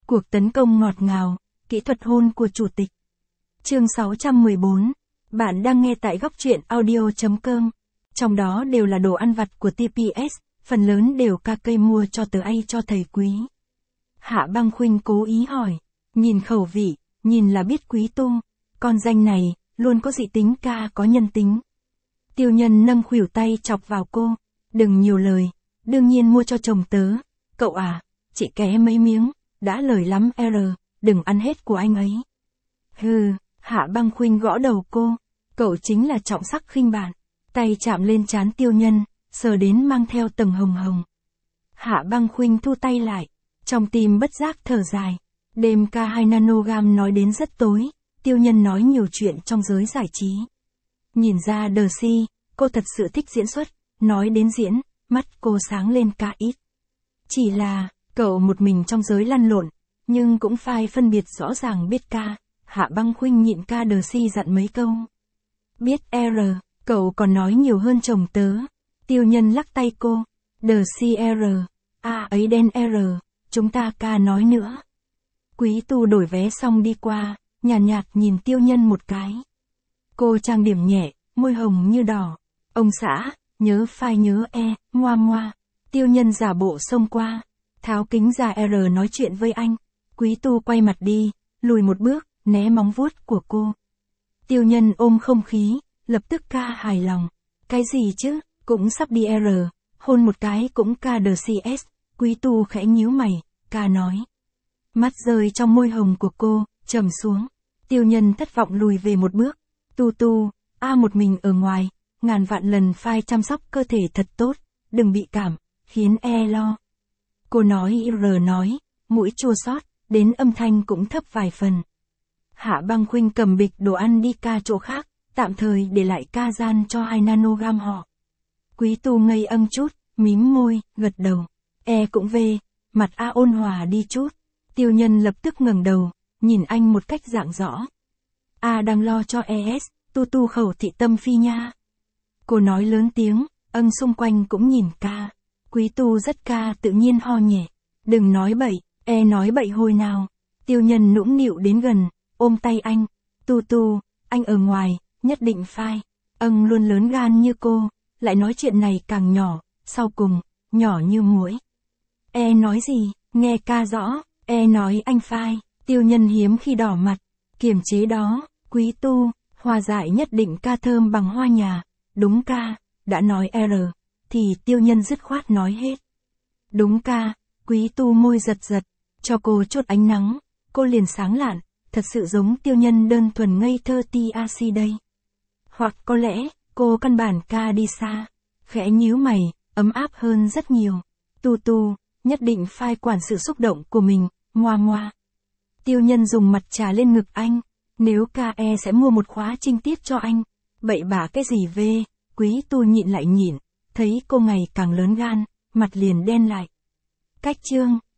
Cuộc tấn công ngọt ngào, kỹ thuật hôn của chủ tịch. Chương 614. Bạn đang nghe tại góc truyện audio.com. Trong đó đều là đồ ăn vặt của TPS, phần lớn đều ca cây mua cho tớ ai cho thầy Quý. Hạ Băng Khuynh cố ý hỏi, nhìn khẩu vị, nhìn là biết Quý Tu, con danh này, luôn có dị tính ca có nhân tính. Tiêu Nhân nâng khuỷu tay chọc vào cô, đừng nhiều lời, đương nhiên mua cho chồng tớ, cậu à, chị ké mấy miếng, đã lời lắm đừng ăn hết của anh ấy. Hừ, Hạ Băng Khuynh gõ đầu cô, cậu chính là trọng sắc khinh bạn, tay chạm lên trán Tiêu Nhân, sờ đến mang theo tầng hồng hồng. Hạ Băng Khuynh thu tay lại, trong tim bất giác thở dài, đêm K2 nanogram nói đến rất tối, Tiêu Nhân nói nhiều chuyện trong giới giải trí. Nhìn ra Đờ-Si, cô thật sự thích diễn xuất, nói đến diễn, mắt cô sáng lên ca ít. Chỉ là, cậu một mình trong giới lăn lộn, nhưng cũng phải phân biệt rõ ràng biết ca. Hạ Băng Khuynh nhịn ca Đờ-Si dặn mấy câu. Biết cậu còn nói nhiều hơn chồng tớ. Tiêu Nhân lắc tay cô. Đờ-Si ấy đen chúng ta ca nói nữa. Quý Tu đổi vé xong đi qua, nhàn nhạt nhìn Tiêu Nhân một cái. Cô trang điểm nhẹ, môi hồng như đỏ. Ông xã, nhớ phai nhớ ngoa ngoa. Tiêu Nhân giả bộ xông qua, tháo kính ra nói chuyện với anh. Quý Tu quay mặt đi, lùi một bước, né móng vuốt của cô. Tiêu Nhân ôm không khí, lập tức ca hài lòng. Cái gì chứ, cũng sắp đi hôn một cái cũng ca Đờ-CS. Quý Tu khẽ nhíu mày, ca nói. Mắt rơi trong môi hồng của cô, trầm xuống. Tiêu Nhân thất vọng lùi về một bước. Tu, một mình ở ngoài, ngàn vạn lần phải chăm sóc cơ thể thật tốt, đừng bị cảm, khiến lo. Cô nói nói, mũi chua xót, đến âm thanh cũng thấp vài phần. Hạ Băng Khuynh cầm bịch đồ ăn đi ca chỗ khác, tạm thời để lại ca gian cho 2 nanogram họ. Quý Tu ngây chút, mím môi, gật đầu. Cũng về, mặt ôn hòa đi chút. Tiêu Nhân lập tức ngẩng đầu, nhìn anh một cách rạng rõ. Đang lo cho Tu khẩu thị tâm phi nha. Cô nói lớn tiếng, xung quanh cũng nhìn ca. Quý Tu rất ca tự nhiên ho nhẹ. Đừng nói bậy, nói bậy hồi nào. Tiêu Nhân nũng nịu đến gần, ôm tay anh. Tu, anh ở ngoài, nhất định phải. Luôn lớn gan như cô, lại nói chuyện này càng nhỏ, sau cùng, nhỏ như muỗi. Nói gì, nghe ca rõ, nói anh phải. Tiêu Nhân hiếm khi đỏ mặt, kiềm chế đó. Quý Tu, hoa dại nhất định ca thơm bằng hoa nhà. Đúng ca, đã nói thì Tiêu Nhân dứt khoát nói hết. Đúng ca, Quý Tu môi giật, cho cô chốt ánh nắng, cô liền sáng lạn, thật sự giống Tiêu Nhân đơn thuần ngây thơ TRC đây. Hoặc có lẽ, cô căn bản ca đi xa, khẽ nhíu mày, ấm áp hơn rất nhiều. Tu, nhất định phải quản sự xúc động của mình, ngoa. Tiêu Nhân dùng mặt trà lên ngực anh, nếu ca sẽ mua một khóa trinh tiết cho anh. Bậy bạ cái gì về, Quý Tu nhịn lại nhịn, thấy cô ngày càng lớn gan, mặt liền đen lại. Cách chương